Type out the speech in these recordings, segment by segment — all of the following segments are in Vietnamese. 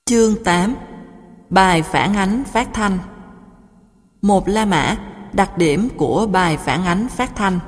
Chương 8. Bài phản ánh phát thanh. Một La Mã, đặc điểm của bài phản ánh phát thanh.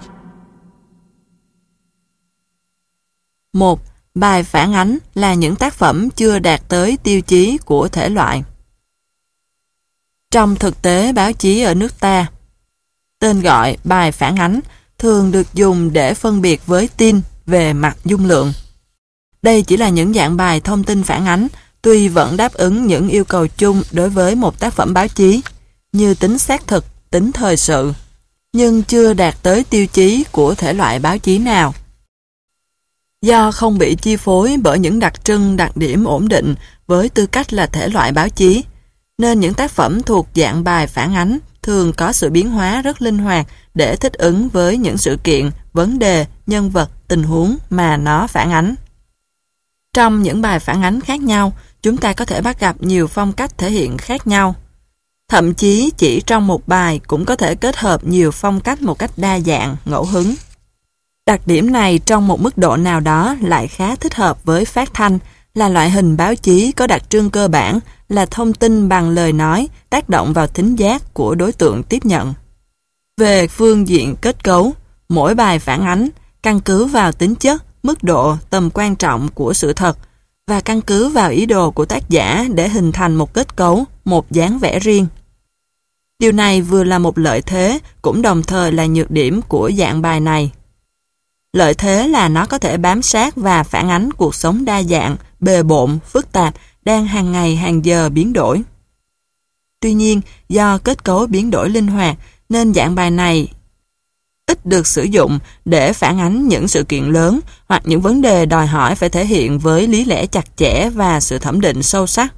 1. Bài phản ánh là những tác phẩm chưa đạt tới tiêu chí của thể loại. Trong thực tế báo chí ở nước ta, tên gọi bài phản ánh thường được dùng để phân biệt với tin về mặt dung lượng. Đây chỉ là những dạng bài thông tin phản ánh, tuy vẫn đáp ứng những yêu cầu chung đối với một tác phẩm báo chí, như tính xác thực, tính thời sự, nhưng chưa đạt tới tiêu chí của thể loại báo chí nào. Do không bị chi phối bởi những đặc trưng, đặc điểm ổn định với tư cách là thể loại báo chí, nên những tác phẩm thuộc dạng bài phản ánh thường có sự biến hóa rất linh hoạt để thích ứng với những sự kiện, vấn đề, nhân vật, tình huống mà nó phản ánh. Trong những bài phản ánh khác nhau, chúng ta có thể bắt gặp nhiều phong cách thể hiện khác nhau. Thậm chí chỉ trong một bài cũng có thể kết hợp nhiều phong cách một cách đa dạng, ngẫu hứng. Đặc điểm này trong một mức độ nào đó lại khá thích hợp với phát thanh, là loại hình báo chí có đặc trưng cơ bản là thông tin bằng lời nói tác động vào thính giác của đối tượng tiếp nhận. Về phương diện kết cấu, mỗi bài phản ánh căn cứ vào tính chất, mức độ, tầm quan trọng của sự thật và căn cứ vào ý đồ của tác giả để hình thành một kết cấu, một dáng vẻ riêng. Điều này vừa là một lợi thế, cũng đồng thời là nhược điểm của dạng bài này. Lợi thế là nó có thể bám sát và phản ánh cuộc sống đa dạng, bề bộn, phức tạp, đang hàng ngày hàng giờ biến đổi. Tuy nhiên, do kết cấu biến đổi linh hoạt, nên dạng bài này ít được sử dụng để phản ánh những sự kiện lớn hoặc những vấn đề đòi hỏi phải thể hiện với lý lẽ chặt chẽ và sự thẩm định sâu sắc.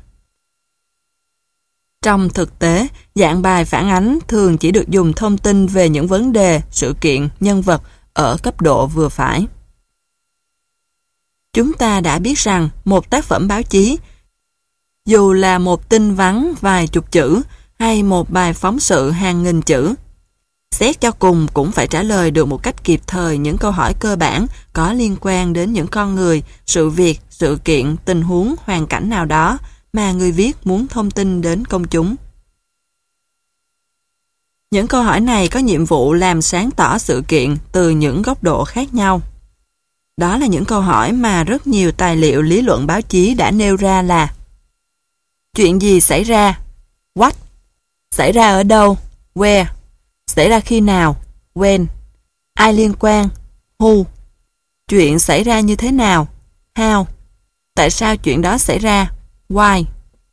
Trong thực tế, dạng bài phản ánh thường chỉ được dùng thông tin về những vấn đề, sự kiện, nhân vật ở cấp độ vừa phải. Chúng ta đã biết rằng một tác phẩm báo chí, dù là một tin vắn vài chục chữ hay một bài phóng sự hàng nghìn chữ, xét cho cùng cũng phải trả lời được một cách kịp thời những câu hỏi cơ bản có liên quan đến những con người, sự việc, sự kiện, tình huống, hoàn cảnh nào đó mà người viết muốn thông tin đến công chúng. Những câu hỏi này có nhiệm vụ làm sáng tỏ sự kiện từ những góc độ khác nhau. Đó là những câu hỏi mà rất nhiều tài liệu lý luận báo chí đã nêu ra là: chuyện gì xảy ra? What? Xảy ra ở đâu? Where? Xảy ra khi nào? When? Ai liên quan? Who? Chuyện xảy ra như thế nào? How? Tại sao chuyện đó xảy ra? Why?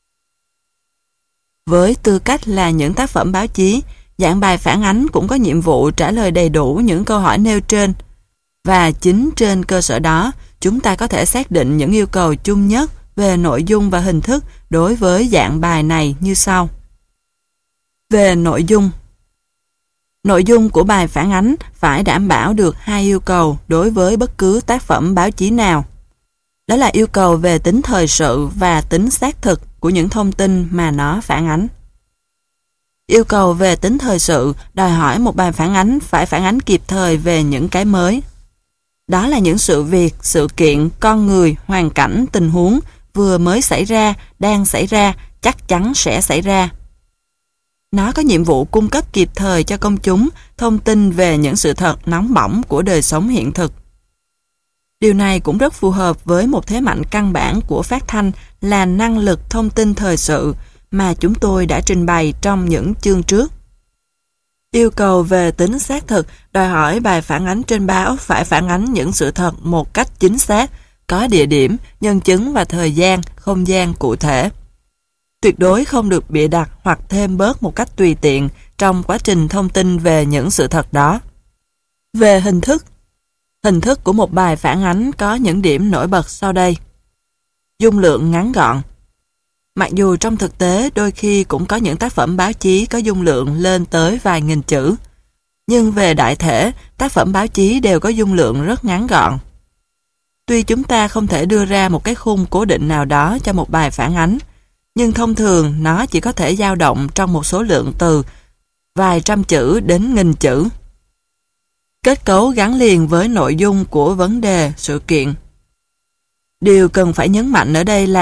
Với tư cách là những tác phẩm báo chí, dạng bài phản ánh cũng có nhiệm vụ trả lời đầy đủ những câu hỏi nêu trên, và chính trên cơ sở đó, chúng ta có thể xác định những yêu cầu chung nhất về nội dung và hình thức đối với dạng bài này như sau. Về nội dung của bài phản ánh phải đảm bảo được hai yêu cầu đối với bất cứ tác phẩm báo chí nào. Đó là yêu cầu về tính thời sự và tính xác thực của những thông tin mà nó phản ánh. Yêu cầu về tính thời sự đòi hỏi một bài phản ánh phải phản ánh kịp thời về những cái mới. Đó là những sự việc, sự kiện, con người, hoàn cảnh, tình huống vừa mới xảy ra, đang xảy ra, chắc chắn sẽ xảy ra. Nó có nhiệm vụ cung cấp kịp thời cho công chúng thông tin về những sự thật nóng bỏng của đời sống hiện thực. Điều này cũng rất phù hợp với một thế mạnh căn bản của phát thanh là năng lực thông tin thời sự mà chúng tôi đã trình bày trong những chương trước. Yêu cầu về tính xác thực đòi hỏi bài phản ánh trên báo phải phản ánh những sự thật một cách chính xác, có địa điểm, nhân chứng và thời gian, không gian cụ thể. Tuyệt đối không được bịa đặt hoặc thêm bớt một cách tùy tiện trong quá trình thông tin về những sự thật đó. Về hình thức của một bài phản ánh có những điểm nổi bật sau đây. Dung lượng ngắn gọn. Mặc dù trong thực tế đôi khi cũng có những tác phẩm báo chí có dung lượng lên tới vài nghìn chữ, nhưng về đại thể, tác phẩm báo chí đều có dung lượng rất ngắn gọn. Tuy chúng ta không thể đưa ra một cái khung cố định nào đó cho một bài phản ánh, nhưng thông thường nó chỉ có thể dao động trong một số lượng từ vài trăm chữ đến nghìn chữ. Kết cấu gắn liền với nội dung của vấn đề, sự kiện. Điều cần phải nhấn mạnh ở đây là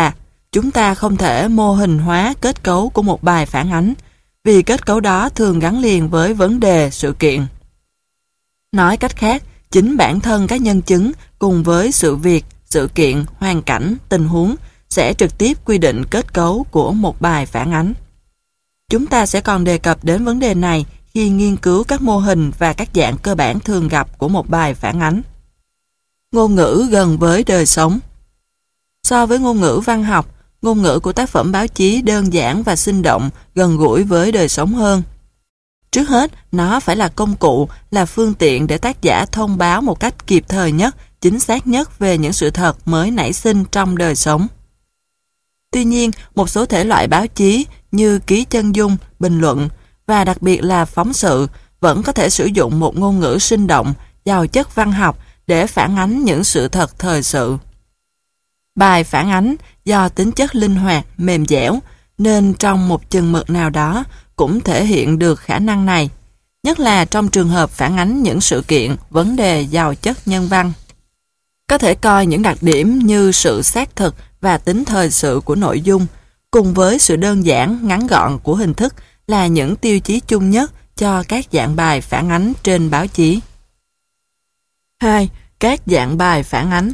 chúng ta không thể mô hình hóa kết cấu của một bài phản ánh, vì kết cấu đó thường gắn liền với vấn đề sự kiện. Nói cách khác, chính bản thân các nhân chứng cùng với sự việc, sự kiện, hoàn cảnh, tình huống sẽ trực tiếp quy định kết cấu của một bài phản ánh. Chúng ta sẽ còn đề cập đến vấn đề này khi nghiên cứu các mô hình và các dạng cơ bản thường gặp của một bài phản ánh. Ngôn ngữ gần với đời sống. So với ngôn ngữ văn học, ngôn ngữ của tác phẩm báo chí đơn giản và sinh động, gần gũi với đời sống hơn. Trước hết, nó phải là công cụ, là phương tiện để tác giả thông báo một cách kịp thời nhất, chính xác nhất về những sự thật mới nảy sinh trong đời sống. Tuy nhiên, một số thể loại báo chí như ký chân dung, bình luận và đặc biệt là phóng sự vẫn có thể sử dụng một ngôn ngữ sinh động, giàu chất văn học để phản ánh những sự thật thời sự. Bài phản ánh do tính chất linh hoạt, mềm dẻo nên trong một chừng mực nào đó cũng thể hiện được khả năng này, nhất là trong trường hợp phản ánh những sự kiện, vấn đề giàu chất nhân văn. Có thể coi những đặc điểm như sự xác thực và tính thời sự của nội dung, cùng với sự đơn giản, ngắn gọn của hình thức là những tiêu chí chung nhất cho các dạng bài phản ánh trên báo chí. 2. Các dạng bài phản ánh.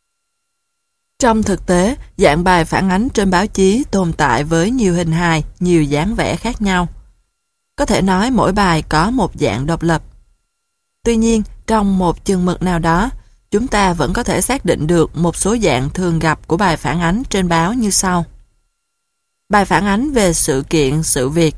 Trong thực tế, dạng bài phản ánh trên báo chí tồn tại với nhiều hình hài, nhiều dáng vẻ khác nhau. Có thể nói mỗi bài có một dạng độc lập. Tuy nhiên, trong một chừng mực nào đó, chúng ta vẫn có thể xác định được một số dạng thường gặp của bài phản ánh trên báo như sau. Bài phản ánh về sự kiện, sự việc.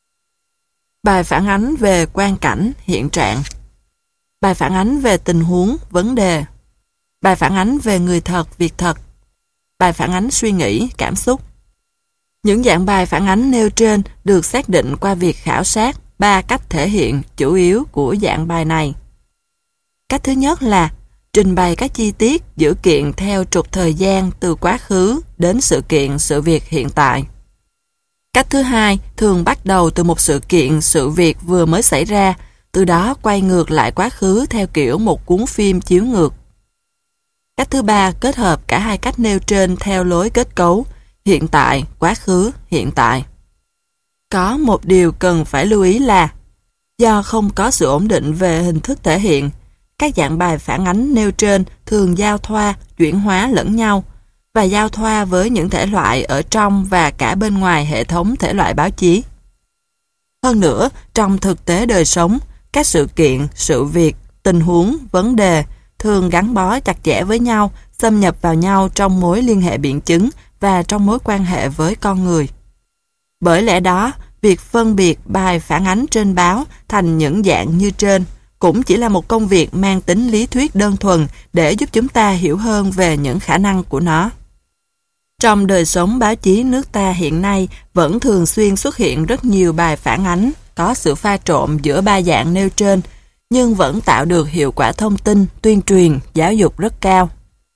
Bài phản ánh về quan cảnh, hiện trạng. Bài phản ánh về tình huống, vấn đề. Bài phản ánh về người thật, việc thật. Bài phản ánh suy nghĩ, cảm xúc. Những dạng bài phản ánh nêu trên được xác định qua việc khảo sát 3 cách thể hiện chủ yếu của dạng bài này. Cách thứ nhất là trình bày các chi tiết dữ kiện theo trục thời gian từ quá khứ đến sự kiện, sự việc hiện tại. Cách thứ hai thường bắt đầu từ một sự kiện, sự việc vừa mới xảy ra, từ đó quay ngược lại quá khứ theo kiểu một cuốn phim chiếu ngược. Cách thứ ba kết hợp cả hai cách nêu trên theo lối kết cấu, hiện tại, quá khứ, hiện tại. Có một điều cần phải lưu ý là, do không có sự ổn định về hình thức thể hiện, các dạng bài phản ánh nêu trên thường giao thoa, chuyển hóa lẫn nhau, và giao thoa với những thể loại ở trong và cả bên ngoài hệ thống thể loại báo chí. Hơn nữa, trong thực tế đời sống, các sự kiện, sự việc, tình huống, vấn đề thường gắn bó chặt chẽ với nhau, xâm nhập vào nhau trong mối liên hệ biện chứng và trong mối quan hệ với con người. Bởi lẽ đó, việc phân biệt bài phản ánh trên báo thành những dạng như trên cũng chỉ là một công việc mang tính lý thuyết đơn thuần để giúp chúng ta hiểu hơn về những khả năng của nó. Trong đời sống báo chí nước ta hiện nay vẫn thường xuyên xuất hiện rất nhiều bài phản ánh có sự pha trộn giữa 3 dạng nêu trên, nhưng vẫn tạo được hiệu quả thông tin, tuyên truyền, giáo dục rất cao.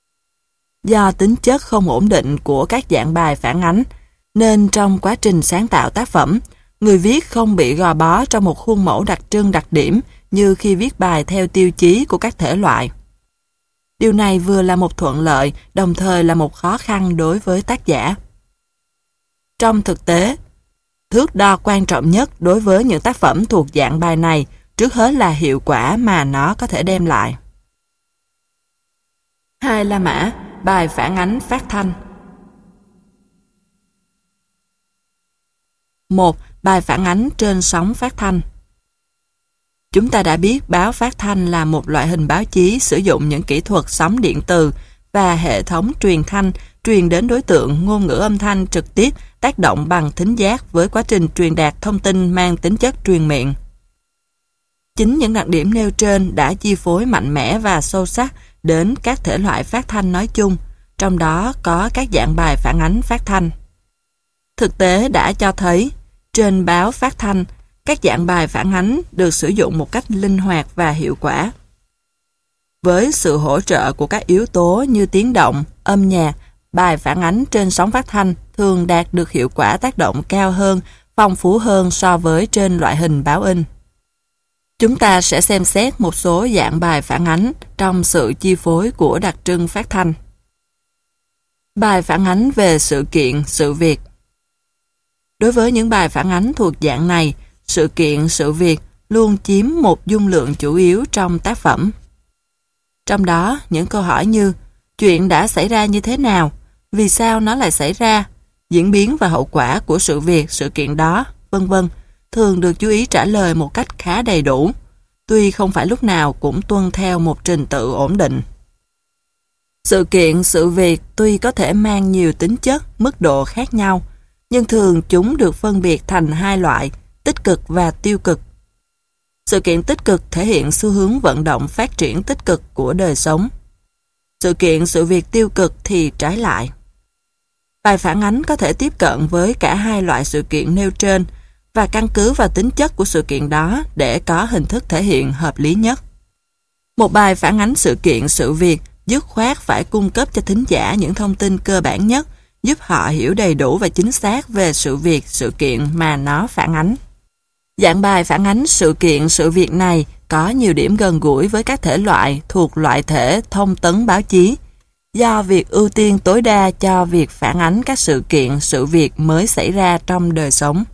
Do tính chất không ổn định của các dạng bài phản ánh, nên trong quá trình sáng tạo tác phẩm, người viết không bị gò bó trong một khuôn mẫu đặc trưng đặc điểm như khi viết bài theo tiêu chí của các thể loại. Điều này vừa là một thuận lợi, đồng thời là một khó khăn đối với tác giả. Trong thực tế, thước đo quan trọng nhất đối với những tác phẩm thuộc dạng bài này trước hết là hiệu quả mà nó có thể đem lại. 2. La mã, bài phản ánh phát thanh. 1. Bài phản ánh trên sóng phát thanh. Chúng ta đã biết báo phát thanh là một loại hình báo chí sử dụng những kỹ thuật sóng điện từ và hệ thống truyền thanh truyền đến đối tượng ngôn ngữ âm thanh trực tiếp tác động bằng thính giác với quá trình truyền đạt thông tin mang tính chất truyền miệng. Chính những đặc điểm nêu trên đã chi phối mạnh mẽ và sâu sắc đến các thể loại phát thanh nói chung, trong đó có các dạng bài phản ánh phát thanh. Thực tế đã cho thấy, trên báo phát thanh, các dạng bài phản ánh được sử dụng một cách linh hoạt và hiệu quả. Với sự hỗ trợ của các yếu tố như tiếng động, âm nhạc, bài phản ánh trên sóng phát thanh thường đạt được hiệu quả tác động cao hơn, phong phú hơn so với trên loại hình báo in. Chúng ta sẽ xem xét một số dạng bài phản ánh trong sự chi phối của đặc trưng phát thanh. Bài phản ánh về sự kiện, sự việc. Đối với những bài phản ánh thuộc dạng này, sự kiện, sự việc luôn chiếm một dung lượng chủ yếu trong tác phẩm. Trong đó, những câu hỏi như chuyện đã xảy ra như thế nào, vì sao nó lại xảy ra, diễn biến và hậu quả của sự việc, sự kiện đó, vân vân, thường được chú ý trả lời một cách khá đầy đủ, tuy không phải lúc nào cũng tuân theo một trình tự ổn định. Sự kiện, sự việc tuy có thể mang nhiều tính chất, mức độ khác nhau, nhưng thường chúng được phân biệt thành hai loại, tích cực và tiêu cực. Sự kiện tích cực thể hiện xu hướng vận động phát triển tích cực của đời sống. Sự kiện, sự việc tiêu cực thì trái lại. Bài phản ánh có thể tiếp cận với cả hai loại sự kiện nêu trên và căn cứ vào tính chất của sự kiện đó để có hình thức thể hiện hợp lý nhất. Một bài phản ánh sự kiện, sự việc dứt khoát phải cung cấp cho thính giả những thông tin cơ bản nhất, giúp họ hiểu đầy đủ và chính xác về sự việc, sự kiện mà nó phản ánh. Dạng bài phản ánh sự kiện, sự việc này có nhiều điểm gần gũi với các thể loại thuộc loại thể thông tấn báo chí, do việc ưu tiên tối đa cho việc phản ánh các sự kiện, sự việc mới xảy ra trong đời sống.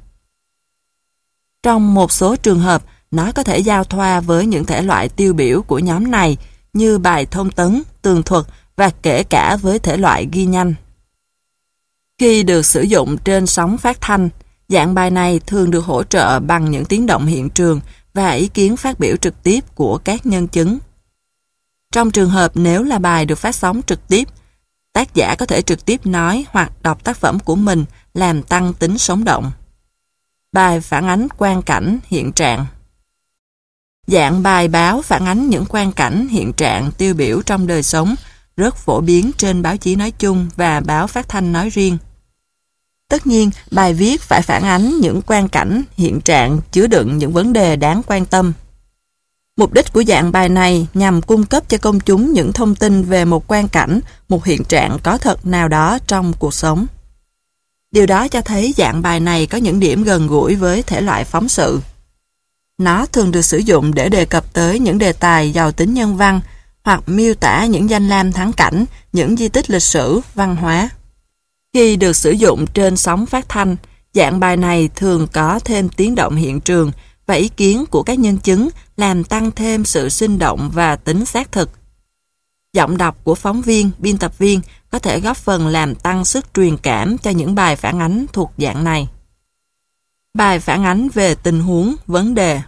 Trong một số trường hợp, nó có thể giao thoa với những thể loại tiêu biểu của nhóm này như bài thông tấn, tường thuật và kể cả với thể loại ghi nhanh. Khi được sử dụng trên sóng phát thanh, dạng bài này thường được hỗ trợ bằng những tiếng động hiện trường và ý kiến phát biểu trực tiếp của các nhân chứng. Trong trường hợp nếu là bài được phát sóng trực tiếp, tác giả có thể trực tiếp nói hoặc đọc tác phẩm của mình làm tăng tính sống động. Bài phản ánh quang cảnh, hiện trạng. Dạng bài báo phản ánh những quang cảnh, hiện trạng tiêu biểu trong đời sống rất phổ biến trên báo chí nói chung và báo phát thanh nói riêng. Tất nhiên, bài viết phải phản ánh những quang cảnh, hiện trạng chứa đựng những vấn đề đáng quan tâm. Mục đích của dạng bài này nhằm cung cấp cho công chúng những thông tin về một quang cảnh, một hiện trạng có thật nào đó trong cuộc sống. Điều đó cho thấy dạng bài này có những điểm gần gũi với thể loại phóng sự. Nó thường được sử dụng để đề cập tới những đề tài giàu tính nhân văn hoặc miêu tả những danh lam thắng cảnh, những di tích lịch sử, văn hóa. Khi được sử dụng trên sóng phát thanh, dạng bài này thường có thêm tiếng động hiện trường và ý kiến của các nhân chứng làm tăng thêm sự sinh động và tính xác thực. Giọng đọc của phóng viên, biên tập viên có thể góp phần làm tăng sức truyền cảm cho những bài phản ánh thuộc dạng này. Bài phản ánh về tình huống, vấn đề.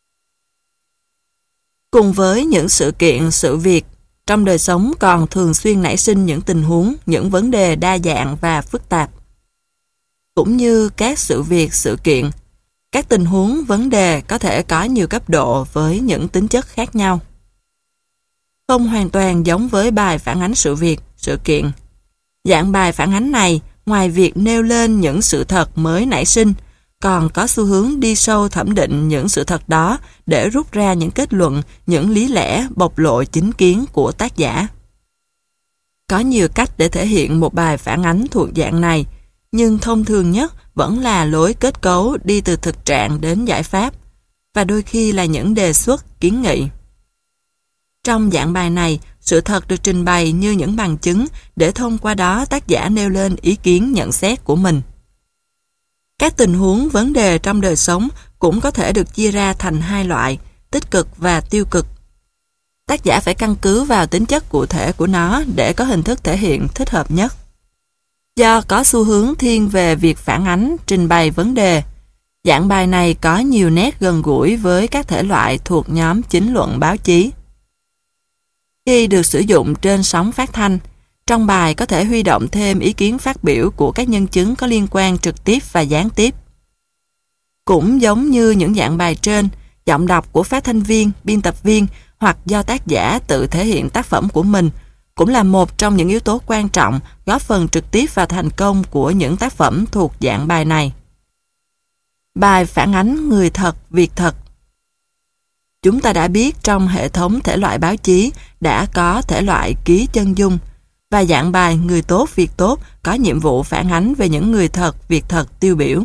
Cùng với những sự kiện, sự việc, trong đời sống còn thường xuyên nảy sinh những tình huống, những vấn đề đa dạng và phức tạp. Cũng như các sự việc, sự kiện, các tình huống, vấn đề có thể có nhiều cấp độ với những tính chất khác nhau. Không hoàn toàn giống với bài phản ánh sự việc, sự kiện. Dạng bài phản ánh này, ngoài việc nêu lên những sự thật mới nảy sinh, còn có xu hướng đi sâu thẩm định những sự thật đó để rút ra những kết luận, những lý lẽ bộc lộ chính kiến của tác giả. Có nhiều cách để thể hiện một bài phản ánh thuộc dạng này, nhưng thông thường nhất vẫn là lối kết cấu đi từ thực trạng đến giải pháp, và đôi khi là những đề xuất, kiến nghị. Trong dạng bài này, sự thật được trình bày như những bằng chứng để thông qua đó tác giả nêu lên ý kiến nhận xét của mình. Các tình huống, vấn đề trong đời sống cũng có thể được chia ra thành hai loại, tích cực và tiêu cực. Tác giả phải căn cứ vào tính chất cụ thể của nó để có hình thức thể hiện thích hợp nhất. Do có xu hướng thiên về việc phản ánh, trình bày vấn đề, dạng bài này có nhiều nét gần gũi với các thể loại thuộc nhóm chính luận báo chí. Khi được sử dụng trên sóng phát thanh, trong bài có thể huy động thêm ý kiến phát biểu của các nhân chứng có liên quan trực tiếp và gián tiếp. Cũng giống như những dạng bài trên, giọng đọc của phát thanh viên, biên tập viên hoặc do tác giả tự thể hiện tác phẩm của mình cũng là một trong những yếu tố quan trọng góp phần trực tiếp vào thành công của những tác phẩm thuộc dạng bài này. Bài phản ánh người thật, việc thật. Chúng ta đã biết trong hệ thống thể loại báo chí đã có thể loại ký chân dung, và dạng bài người tốt, việc tốt có nhiệm vụ phản ánh về những người thật, việc thật tiêu biểu.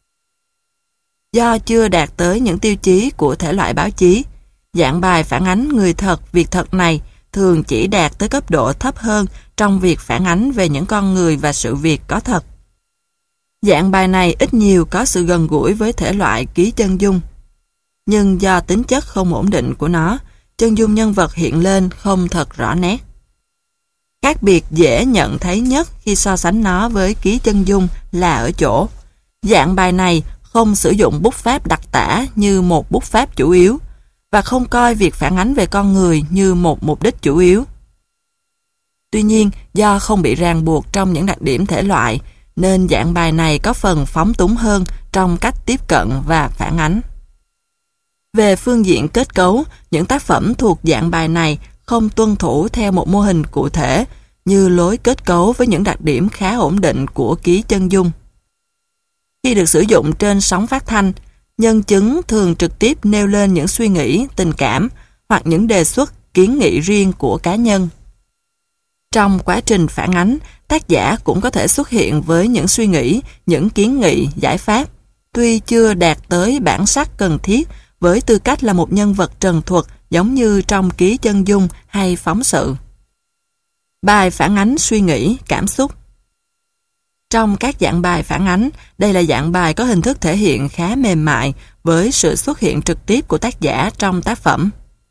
Do chưa đạt tới những tiêu chí của thể loại báo chí, dạng bài phản ánh người thật, việc thật này thường chỉ đạt tới cấp độ thấp hơn trong việc phản ánh về những con người và sự việc có thật. Dạng bài này ít nhiều có sự gần gũi với thể loại ký chân dung. Nhưng do tính chất không ổn định của nó, chân dung nhân vật hiện lên không thật rõ nét. Khác biệt dễ nhận thấy nhất khi so sánh nó với ký chân dung là ở chỗ dạng bài này không sử dụng bút pháp đặc tả như một bút pháp chủ yếu và không coi việc phản ánh về con người như một mục đích chủ yếu. Tuy nhiên, do không bị ràng buộc trong những đặc điểm thể loại, nên dạng bài này có phần phóng túng hơn trong cách tiếp cận và phản ánh. Về phương diện kết cấu, những tác phẩm thuộc dạng bài này không tuân thủ theo một mô hình cụ thể như lối kết cấu với những đặc điểm khá ổn định của ký chân dung. Khi được sử dụng trên sóng phát thanh, nhân chứng thường trực tiếp nêu lên những suy nghĩ, tình cảm hoặc những đề xuất, kiến nghị riêng của cá nhân. Trong quá trình phản ánh, tác giả cũng có thể xuất hiện với những suy nghĩ, những kiến nghị, giải pháp, tuy chưa đạt tới bản sắc cần thiết với tư cách là một nhân vật trần thuật giống như trong ký chân dung hay phóng sự. Bài phản ánh suy nghĩ, cảm xúc. Trong các dạng bài phản ánh, đây là dạng bài có hình thức thể hiện khá mềm mại với sự xuất hiện trực tiếp của tác giả trong tác phẩm.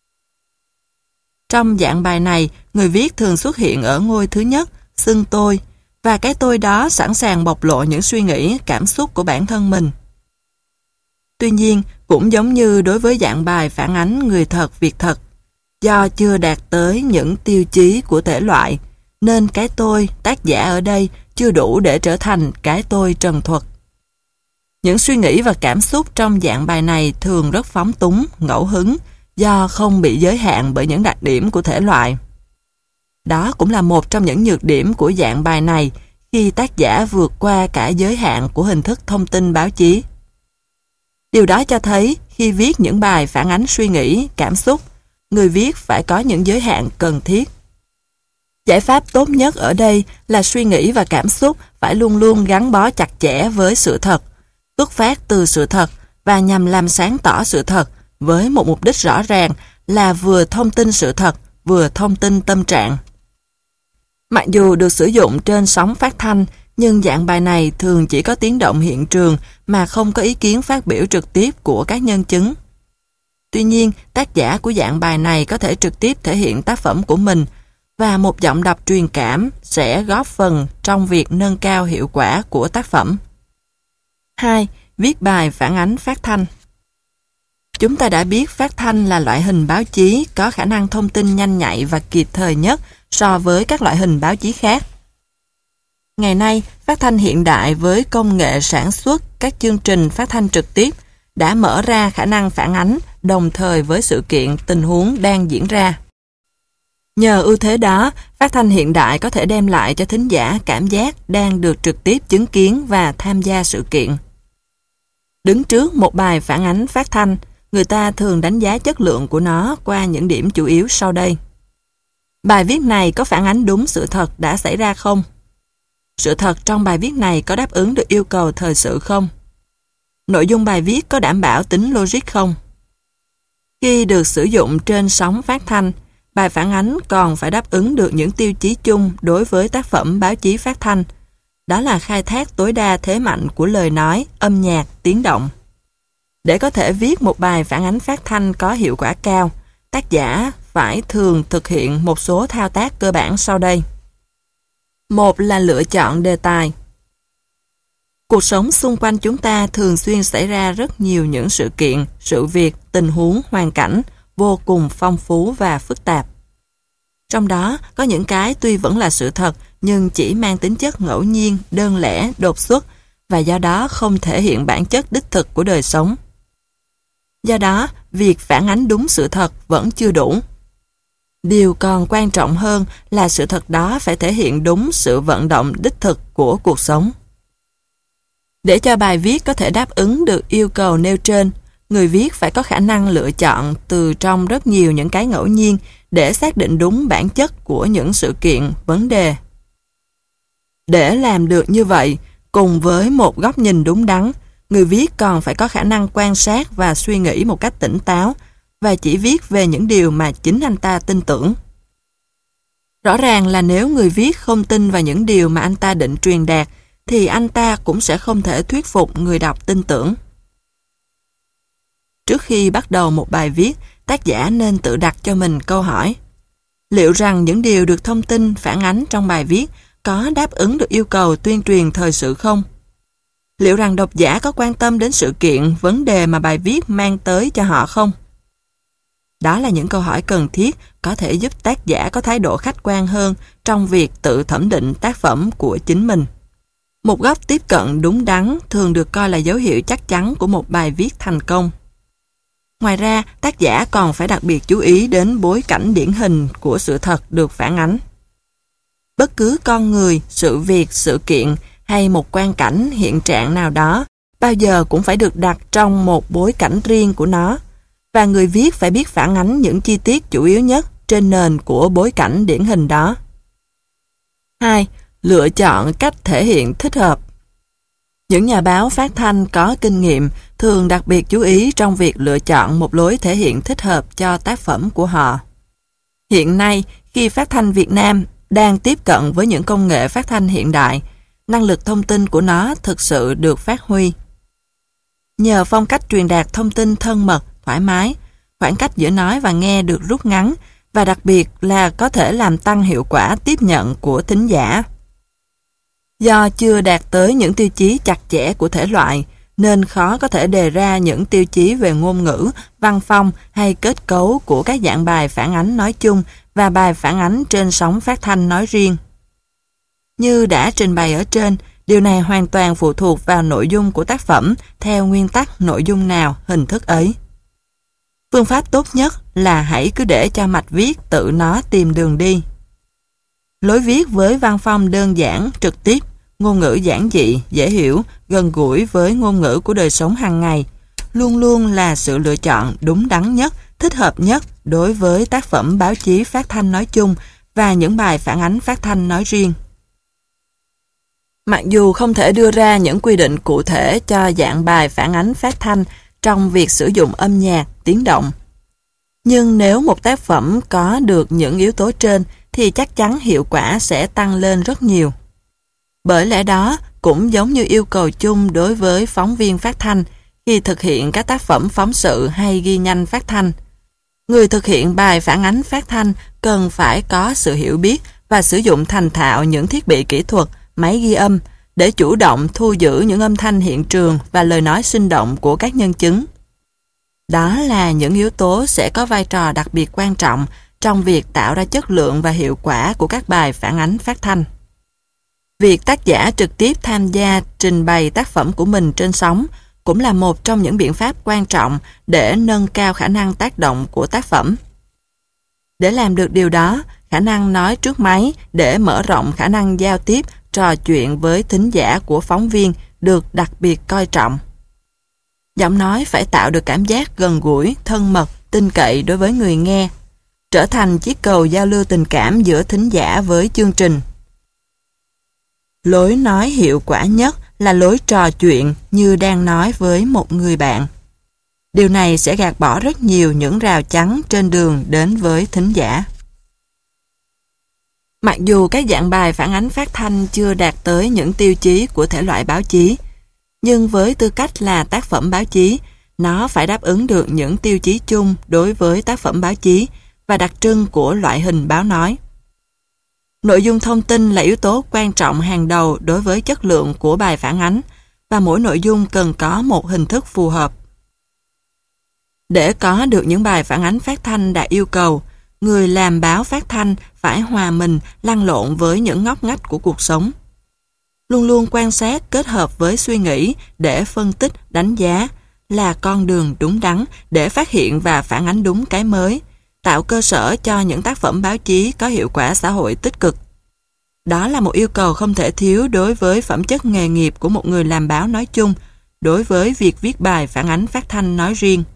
Trong dạng bài này, người viết thường xuất hiện ở ngôi thứ nhất, xưng tôi, và cái tôi đó sẵn sàng bộc lộ những suy nghĩ, cảm xúc của bản thân mình. Tuy nhiên, cũng giống như đối với dạng bài phản ánh người thật, việc thật, do chưa đạt tới những tiêu chí của thể loại, nên cái tôi, tác giả ở đây chưa đủ để trở thành cái tôi trần thuật. Những suy nghĩ và cảm xúc trong dạng bài này thường rất phóng túng, ngẫu hứng, do không bị giới hạn bởi những đặc điểm của thể loại. Đó cũng là một trong những nhược điểm của dạng bài này khi tác giả vượt qua cả giới hạn của hình thức thông tin báo chí. Điều đó cho thấy khi viết những bài phản ánh suy nghĩ, cảm xúc, người viết phải có những giới hạn cần thiết. Giải pháp tốt nhất ở đây là suy nghĩ và cảm xúc phải luôn luôn gắn bó chặt chẽ với sự thật, xuất phát từ sự thật và nhằm làm sáng tỏ sự thật với một mục đích rõ ràng là vừa thông tin sự thật, vừa thông tin tâm trạng. Mặc dù được sử dụng trên sóng phát thanh, nhưng dạng bài này thường chỉ có tiếng động hiện trường mà không có ý kiến phát biểu trực tiếp của các nhân chứng. Tuy nhiên, tác giả của dạng bài này có thể trực tiếp thể hiện tác phẩm của mình và một giọng đọc truyền cảm sẽ góp phần trong việc nâng cao hiệu quả của tác phẩm. 2. Viết bài phản ánh phát thanh. Chúng ta đã biết phát thanh là loại hình báo chí có khả năng thông tin nhanh nhạy và kịp thời nhất so với các loại hình báo chí khác. Ngày nay, phát thanh hiện đại với công nghệ sản xuất các chương trình phát thanh trực tiếp đã mở ra khả năng phản ánh đồng thời với sự kiện, tình huống đang diễn ra. Nhờ ưu thế đó, phát thanh hiện đại có thể đem lại cho thính giả cảm giác đang được trực tiếp chứng kiến và tham gia sự kiện. Đứng trước một bài phản ánh phát thanh, người ta thường đánh giá chất lượng của nó qua những điểm chủ yếu sau đây. Bài viết này có phản ánh đúng sự thật đã xảy ra không? Sự thật trong bài viết này có đáp ứng được yêu cầu thời sự không? Nội dung bài viết có đảm bảo tính logic không? Khi được sử dụng trên sóng phát thanh, bài phản ánh còn phải đáp ứng được những tiêu chí chung đối với tác phẩm báo chí phát thanh. Đó là khai thác tối đa thế mạnh của lời nói, âm nhạc, tiếng động. Để có thể viết một bài phản ánh phát thanh có hiệu quả cao, tác giả phải thường thực hiện một số thao tác cơ bản sau đây. Một là lựa chọn đề tài. Cuộc sống xung quanh chúng ta thường xuyên xảy ra rất nhiều những sự kiện, sự việc, tình huống, hoàn cảnh vô cùng phong phú và phức tạp. Trong đó có những cái tuy vẫn là sự thật nhưng chỉ mang tính chất ngẫu nhiên, đơn lẻ, đột xuất và do đó không thể hiện bản chất đích thực của đời sống. Do đó, việc phản ánh đúng sự thật vẫn chưa đủ. Điều còn quan trọng hơn là sự thật đó phải thể hiện đúng sự vận động đích thực của cuộc sống. Để cho bài viết có thể đáp ứng được yêu cầu nêu trên, người viết phải có khả năng lựa chọn từ trong rất nhiều những cái ngẫu nhiên để xác định đúng bản chất của những sự kiện, vấn đề. Để làm được như vậy, cùng với một góc nhìn đúng đắn, người viết còn phải có khả năng quan sát và suy nghĩ một cách tỉnh táo và chỉ viết về những điều mà chính anh ta tin tưởng. Rõ ràng là nếu người viết không tin vào những điều mà anh ta định truyền đạt, thì anh ta cũng sẽ không thể thuyết phục người đọc tin tưởng. Trước khi bắt đầu một bài viết, tác giả nên tự đặt cho mình câu hỏi: liệu rằng những điều được thông tin phản ánh trong bài viết có đáp ứng được yêu cầu tuyên truyền thời sự không? Liệu rằng độc giả có quan tâm đến sự kiện, vấn đề mà bài viết mang tới cho họ không? Đó là những câu hỏi cần thiết có thể giúp tác giả có thái độ khách quan hơn trong việc tự thẩm định tác phẩm của chính mình. Một góc tiếp cận đúng đắn thường được coi là dấu hiệu chắc chắn của một bài viết thành công. Ngoài ra, tác giả còn phải đặc biệt chú ý đến bối cảnh điển hình của sự thật được phản ánh. Bất cứ con người, sự việc, sự kiện hay một quan cảnh, hiện trạng nào đó bao giờ cũng phải được đặt trong một bối cảnh riêng của nó, và người viết phải biết phản ánh những chi tiết chủ yếu nhất trên nền của bối cảnh điển hình đó. 2. Lựa chọn cách thể hiện thích hợp. Những nhà báo phát thanh có kinh nghiệm thường đặc biệt chú ý trong việc lựa chọn một lối thể hiện thích hợp cho tác phẩm của họ. Hiện nay, khi phát thanh Việt Nam đang tiếp cận với những công nghệ phát thanh hiện đại, năng lực thông tin của nó thực sự được phát huy. Nhờ phong cách truyền đạt thông tin thân mật, thoải mái, khoảng cách giữa nói và nghe được rút ngắn, và đặc biệt là có thể làm tăng hiệu quả tiếp nhận của thính giả. Do chưa đạt tới những tiêu chí chặt chẽ của thể loại, nên khó có thể đề ra những tiêu chí về ngôn ngữ, văn phong hay kết cấu của các dạng bài phản ánh nói chung và bài phản ánh trên sóng phát thanh nói riêng. Như đã trình bày ở trên, điều này hoàn toàn phụ thuộc vào nội dung của tác phẩm theo nguyên tắc nội dung nào, hình thức ấy. Phương pháp tốt nhất là hãy cứ để cho mạch viết tự nó tìm đường đi. Lối viết với văn phong đơn giản, trực tiếp, ngôn ngữ giản dị, dễ hiểu, gần gũi với ngôn ngữ của đời sống hàng ngày, luôn luôn là sự lựa chọn đúng đắn nhất, thích hợp nhất đối với tác phẩm báo chí phát thanh nói chung và những bài phản ánh phát thanh nói riêng. Mặc dù không thể đưa ra những quy định cụ thể cho dạng bài phản ánh phát thanh trong việc sử dụng âm nhạc, tiếng động, nhưng nếu một tác phẩm có được những yếu tố trên thì chắc chắn hiệu quả sẽ tăng lên rất nhiều. Bởi lẽ đó, cũng giống như yêu cầu chung đối với phóng viên phát thanh khi thực hiện các tác phẩm phóng sự hay ghi nhanh phát thanh, người thực hiện bài phản ánh phát thanh cần phải có sự hiểu biết và sử dụng thành thạo những thiết bị kỹ thuật, máy ghi âm để chủ động thu giữ những âm thanh hiện trường và lời nói sinh động của các nhân chứng. Đó là những yếu tố sẽ có vai trò đặc biệt quan trọng trong việc tạo ra chất lượng và hiệu quả của các bài phản ánh phát thanh. Việc tác giả trực tiếp tham gia trình bày tác phẩm của mình trên sóng cũng là một trong những biện pháp quan trọng để nâng cao khả năng tác động của tác phẩm. Để làm được điều đó, khả năng nói trước máy để mở rộng khả năng giao tiếp, trò chuyện với thính giả của phóng viên được đặc biệt coi trọng. Giọng nói phải tạo được cảm giác gần gũi, thân mật, tin cậy đối với người nghe, trở thành chiếc cầu giao lưu tình cảm giữa thính giả với chương trình. Lối nói hiệu quả nhất là lối trò chuyện như đang nói với một người bạn. Điều này sẽ gạt bỏ rất nhiều những rào chắn trên đường đến với thính giả. Mặc dù các dạng bài phản ánh phát thanh chưa đạt tới những tiêu chí của thể loại báo chí, nhưng với tư cách là tác phẩm báo chí, nó phải đáp ứng được những tiêu chí chung đối với tác phẩm báo chí và đặc trưng của loại hình báo nói. Nội dung thông tin là yếu tố quan trọng hàng đầu đối với chất lượng của bài phản ánh, và mỗi nội dung cần có một hình thức phù hợp. Để có được những bài phản ánh phát thanh đạt yêu cầu, người làm báo phát thanh phải hòa mình, lăn lộn với những ngóc ngách của cuộc sống. Luôn luôn quan sát kết hợp với suy nghĩ để phân tích, đánh giá là con đường đúng đắn để phát hiện và phản ánh đúng cái mới, tạo cơ sở cho những tác phẩm báo chí có hiệu quả xã hội tích cực. Đó là một yêu cầu không thể thiếu đối với phẩm chất nghề nghiệp của một người làm báo nói chung, đối với việc viết bài phản ánh phát thanh nói riêng.